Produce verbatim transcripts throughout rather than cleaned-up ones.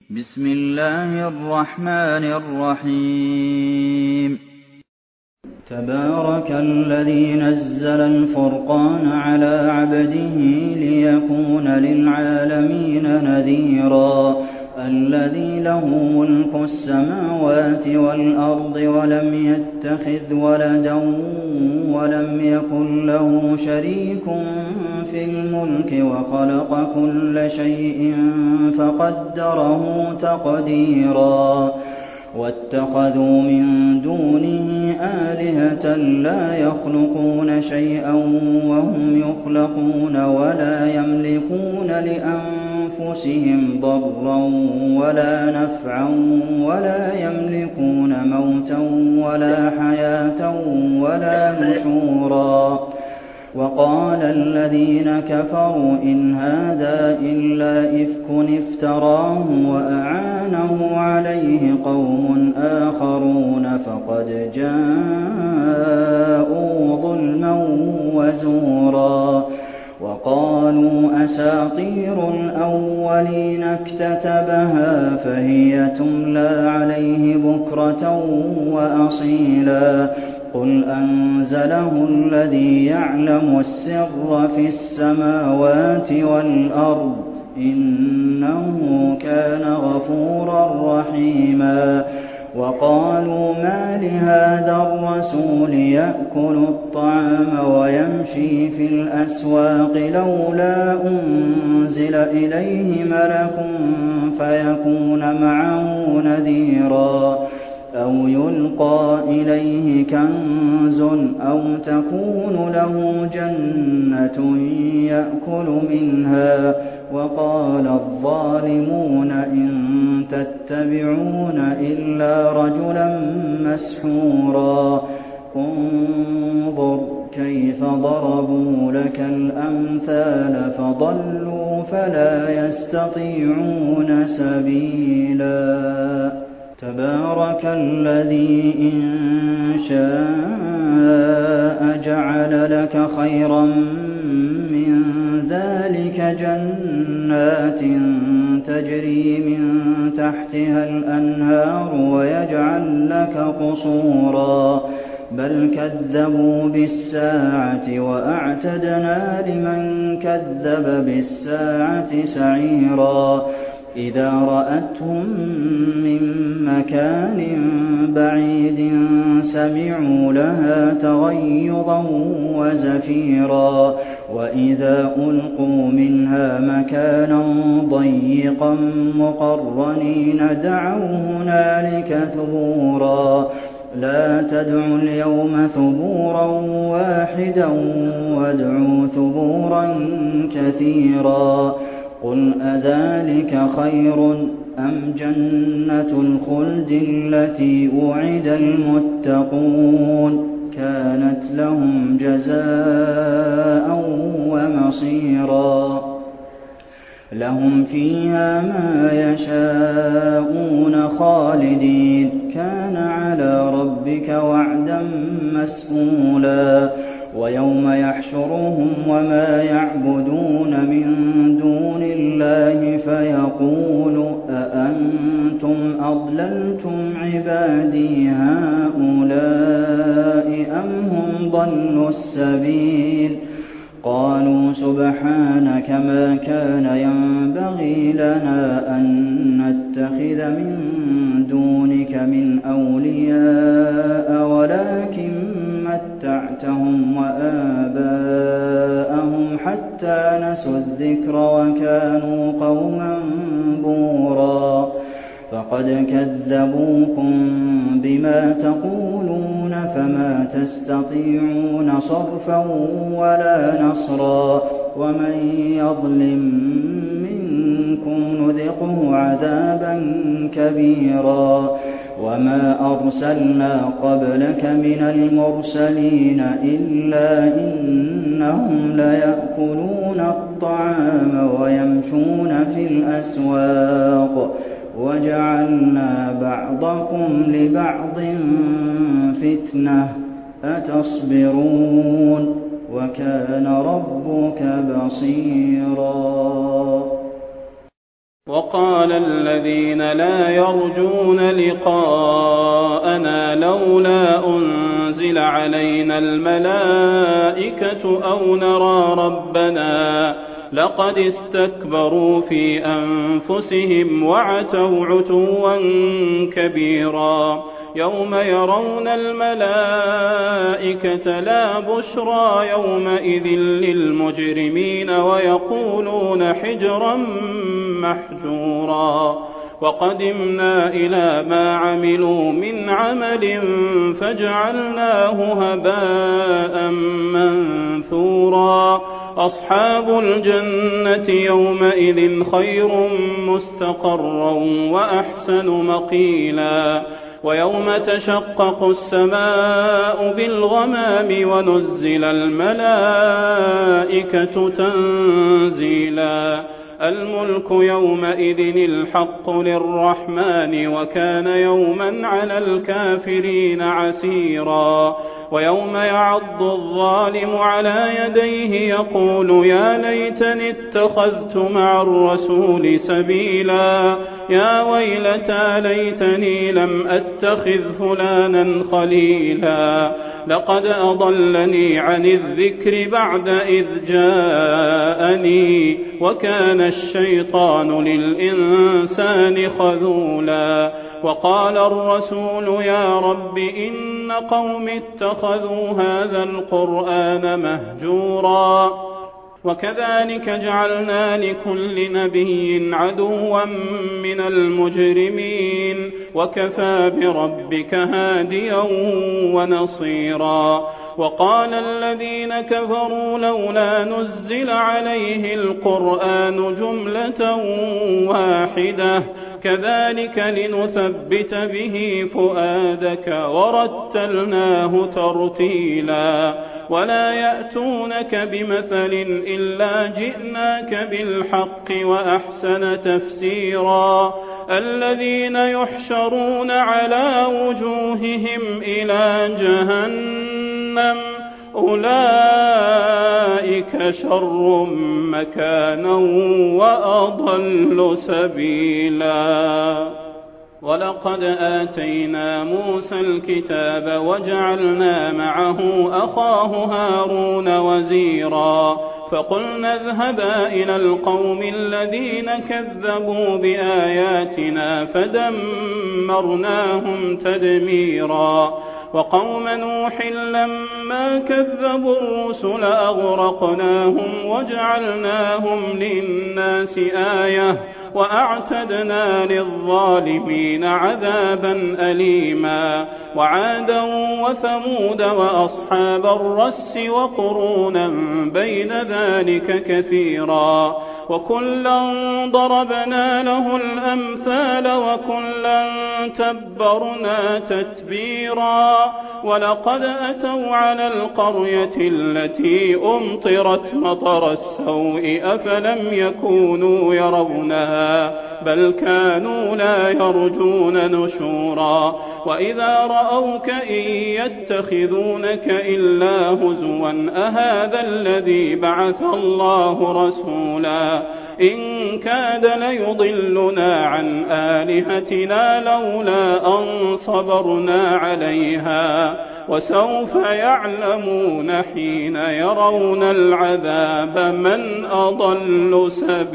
بسم الله الرحمن الرحيم تبارك الذي نزل الفرقان على عبده ليكون للعالمين نذيرا الذي له ملك السماوات والأرض ولم يتخذ ولدا ولم يكن له شريك في الملك وخلق كل شيء فقدره تقديرا واتخذوا من دونه آلهة لا يخلقون شيئا وهم يخلقون ولا يملكون لأنفسهم ضرا ولا نفعا ولا يملكون موتا ولا حياة ولا نشورا وقال الذين كفروا إن هذا إلا إفك افتراه وأعانه عليه قوم آخرون فقد جاءوا ظلما وزورا وقالوا أساطير الأولين اكتتبها فهي تملى عليه بكرة وأصيلا قل أنزله الذي يعلم السر في السماوات والأرض إنه كان غفورا رحيما وقالوا ما لهذا الرسول يأكل الطعام ويمشي في الأسواق لولا أنزل إليه ملك فيكون معه نذيرا أو يلقى إليه كنز أو تكون له جنة يأكل منها وقال الظالمون إن تتبعون إلا رجلا مسحورا انظر كيف ضربوا لك الأمثال فضلوا فلا يستطيعون سبيلا تبارك الذي إن شاء جعل لك خيرا من ذلك جنات تجري من تحتها الأنهار ويجعل لك قصورا بل كذبوا بالساعة وأعتدنا لمن كذب بالساعة سعيرا إذا رأتهم من مكان بعيد سمعوا لها تغيظا وزفيرا وإذا ألقوا منها مكانا ضيقا مقرنين دعوا هنالك ثبورا لا تدعوا اليوم ثبورا واحدا وادعوا ثبورا كثيرا قل أذلك خير أم جنة الخلد التي وعد المتقون كانت لهم جزاء ومصيرا لهم فيها ما يشاءون خالدين كان على ربك وعدا مسئولا ويوم يحشرهم وما يعبدون من دون الله فيقول أأنتم أضللتم عبادي هؤلاء أم هم ضلوا السبيل قالوا سبحانك ما كان ينبغي لنا أن نتخذ من دونك من أولياء ولكن متعتهم وآباءهم حتى نسوا الذكر وكانوا قوما بورا فقد كذبوكم بما تقولون فما تستطيعون صرفا ولا نصرا ومن يظلم منكم نذقه عذابا كبيرا وما أرسلنا قبلك من المرسلين إلا إنهم ليأكلون الطعام ويمشون في الأسواق وجعلنا بعضكم لبعض فتنة أتصبرون وكان ربك بصيرا وقال الذين لا يرجون لقاءنا لولا أنزل علينا الملائكة أو نرى ربنا لقد استكبروا في أنفسهم وعتوا عتوا كبيرا يوم يرون الملائكة لا بشرى يومئذ للمجرمين ويقولون حجرا محجورا وقدمنا إلى ما عملوا من عمل فجعلناه هباء منثورا أصحاب الجنة يومئذ خير مستقرا وأحسن مقيلا ويوم تشقق السماء بالغمام ونزل الملائكة تنزيلا الملك يومئذ الحق للرحمن وكان يوما على الكافرين عسيرا ويوم يعض الظالم على يديه يقول يا ليتني اتخذت مع الرسول سبيلا يا ويلتى ليتني لم أتخذ فلانا خليلا لقد أضلني عن الذكر بعد إذ جاءني وكان الشيطان للإنسان خذولا وقال الرسول يا رب إن قوم اتخذوا هذا القرآن مهجورا وكذلك جعلنا لكل نبي عدوا من المجرمين وكفى بربك هاديا ونصيرا وقال الذين كفروا لولا نزل عليه القرآن جملة واحدة كذلك لنثبت به فؤادك ورتلناه ترتيلا ولا يأتونك بمثل إلا جئناك بالحق وأحسن تفسيرا الذين يحشرون على وجوههم إلى جهنم أولئك شر مكانا وأضل سبيلا ولقد آتينا موسى الكتاب وجعلنا معه أخاه هارون وزيرا فقلنا اذهبا إلى القوم الذين كذبوا بآياتنا فدمرناهم تدميرا وقوم نوح لما كذبوا الرسل أغرقناهم وجعلناهم للناس آية وأعتدنا للظالمين عذابا أليما وعادا وثمود وأصحاب الرس وقرونا بين ذلك كثيرا وكلا ضربنا له الأمثال وكلا تبرنا تتبيرا ولقد أتوا على القرية التي أمطرت مطر السوء أفلم يكونوا يرونها بل كانوا لا يرجون نشورا وإذا رأوك إن يتخذونك إلا هزوا أهذا الذي بعث الله رسولا إن كاد ليضلنا عن آلهتنا لولا أن صبرنا عليها وسوف يعلمون حين يرون العذاب من أضل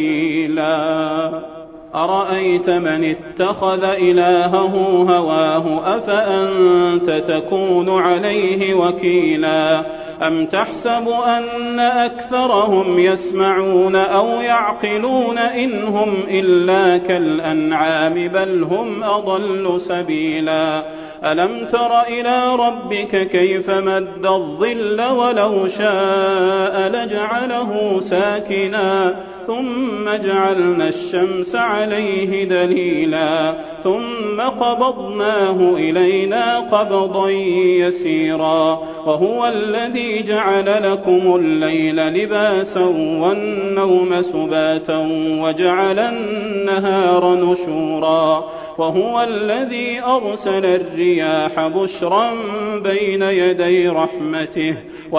سبيلا أرأيت من اتخذ إلهه هواه أفأنت تكون عليه وكيلا أم تحسب أن أكثرهم يسمعون أو يعقلون إن هم إلا كالأنعام بل هم أضل سبيلا ألم تر إلى ربك كيف مد الظل ولو شاء لجعله ساكنا ثم جعلنا الشمس عليه دليلا ثم قبضناه إلينا قبضا يسيرا وهو الذي جعل لكم الليل لباسا والنوم سباتا وجعل النهار نشورا وهو الذي أرسل الرياح بشرا بين يدي رحمته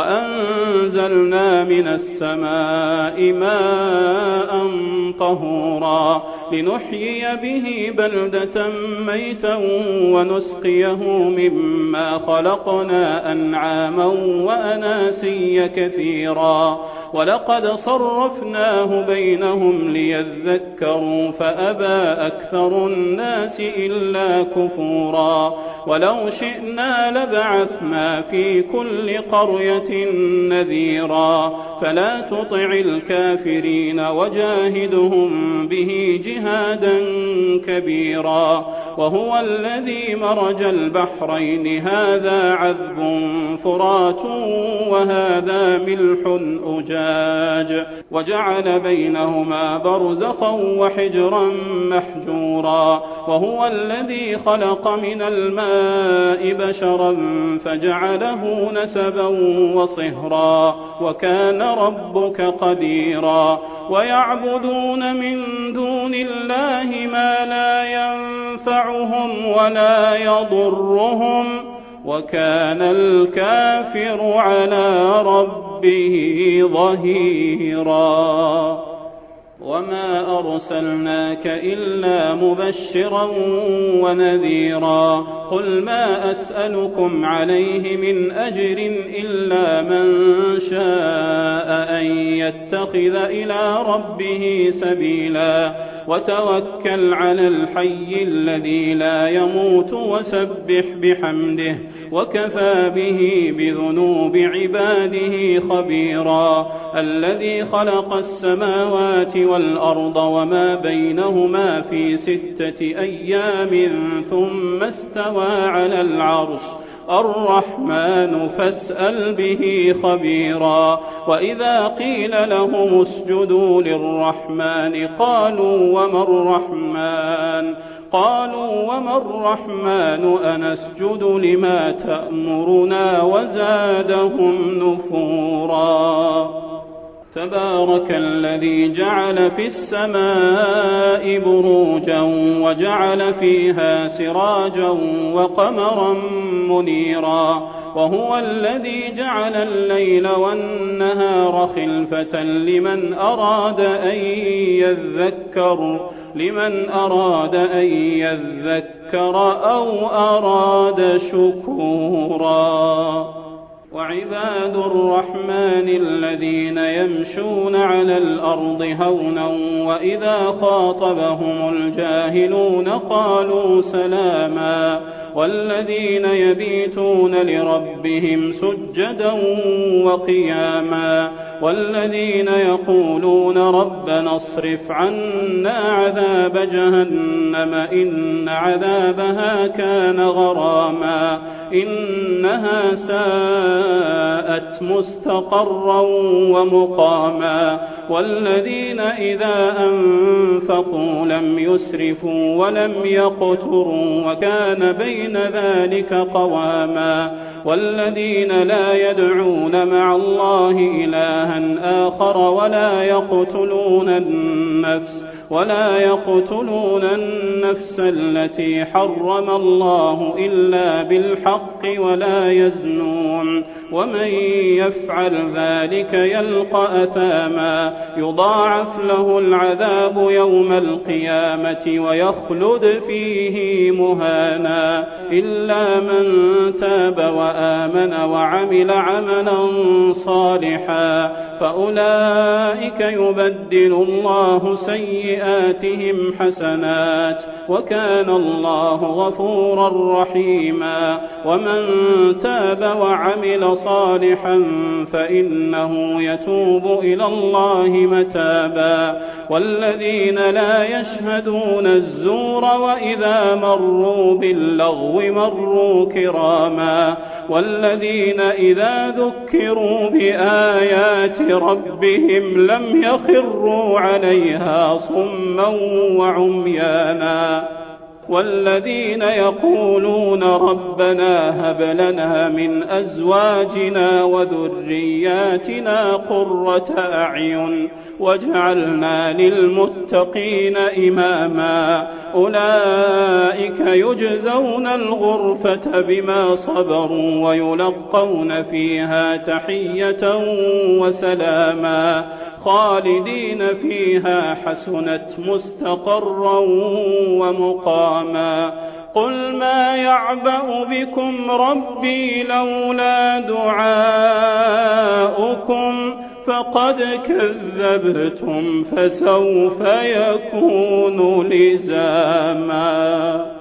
وأنزلنا من السماء ماء طهورا لنحيي به بلدة ميتا ونسقيه مما خلقنا أنعاما وأناسيا كثيرا ولقد صرفناه بينهم ليذكروا فأبى أكثر الناس إلا كفورا ولو شئنا لبعثنا في كل قرية نذيرا فلا تطع الكافرين وجاهدهم به جهادا كبيرا وهو الذي مرج البحرين هذا عذب فرات وهذا ملح أجاج وجعل بينهما برزخا وحجرا محجورا وهو الذي خلق من الماء بشرا فجعله نسبا وصهرا وكان ربك قديرا ويعبدون من دون الله ما لا ينفعهم ولا يضرهم وكان الكافر على ربه ظهيرا وما أرسلناك إلا مبشرا ونذيرا قل ما أسألكم عليه من أجر إلا من شاء أن يتخذ إلى ربه سبيلا وتوكل على الحي الذي لا يموت وسبح بحمده وكفى به بذنوب عباده خبيرا الذي خلق السماوات والأرض وما بينهما في ستة أيام ثم استوى على العرش الرحمن فاسأل به خبيرا وإذا قيل لهم اسجدوا للرحمن قالوا وما الرحمن قالوا وما الرحمن أنسجد لما تأمرنا وزادهم نفورا تبارك الذي جعل في السماء بروجا وجعل فيها سراجا وقمرا منيرا وهو الذي جعل الليل والنهار خلفة لمن أراد أن يذكر لمن أراد أن يذكر أو أراد شكورا وعباد الرحمن الذين يمشون على الأرض هونا وإذا خاطبهم الجاهلون قالوا سلاما والذين يبيتون لربهم سجدا وقياما والذين يقولون ربنا اصرف عنا عذاب جهنم إن عذابها كان غراما إنها ساءت مستقرا ومقاما والذين إذا أنفقوا لم يسرفوا ولم يقتروا وكان بين ذلك قواما والذين لا يدعون مع الله إلها آخر ولا يقتلون النفس ولا يقتلون النفس التي حرم الله إلا بالحق ولا يزنون ومن يفعل ذلك يلقى أثاما يضاعف له العذاب يوم القيامة ويخلد فيه مهانا إلا من تاب وآمن وعمل عملا صالحا فأولئك يبدل الله سيئاتهم حسنات وكان الله غفورا رحيما ومن تاب وعمل صالحا فإنه يتوب إلى الله متابا والذين لا يشهدون الزور وإذا مروا باللغو مروا كراما والذين إذا ذكروا بآيات ربهم لم يخروا عليها صما وعميانا والذين يقولون ربنا هب لنا من أزواجنا وذرياتنا قرة أعين واجعلنا للمتقين إماما أولئك يجزون الغرفة بما صبروا ويلقون فيها تحية وسلاما خالدين فيها حسنت مستقرا ومقاما قل ما يعبأ بكم ربي لولا دعاؤكم فقد كذبتم فسوف يكون لزاما.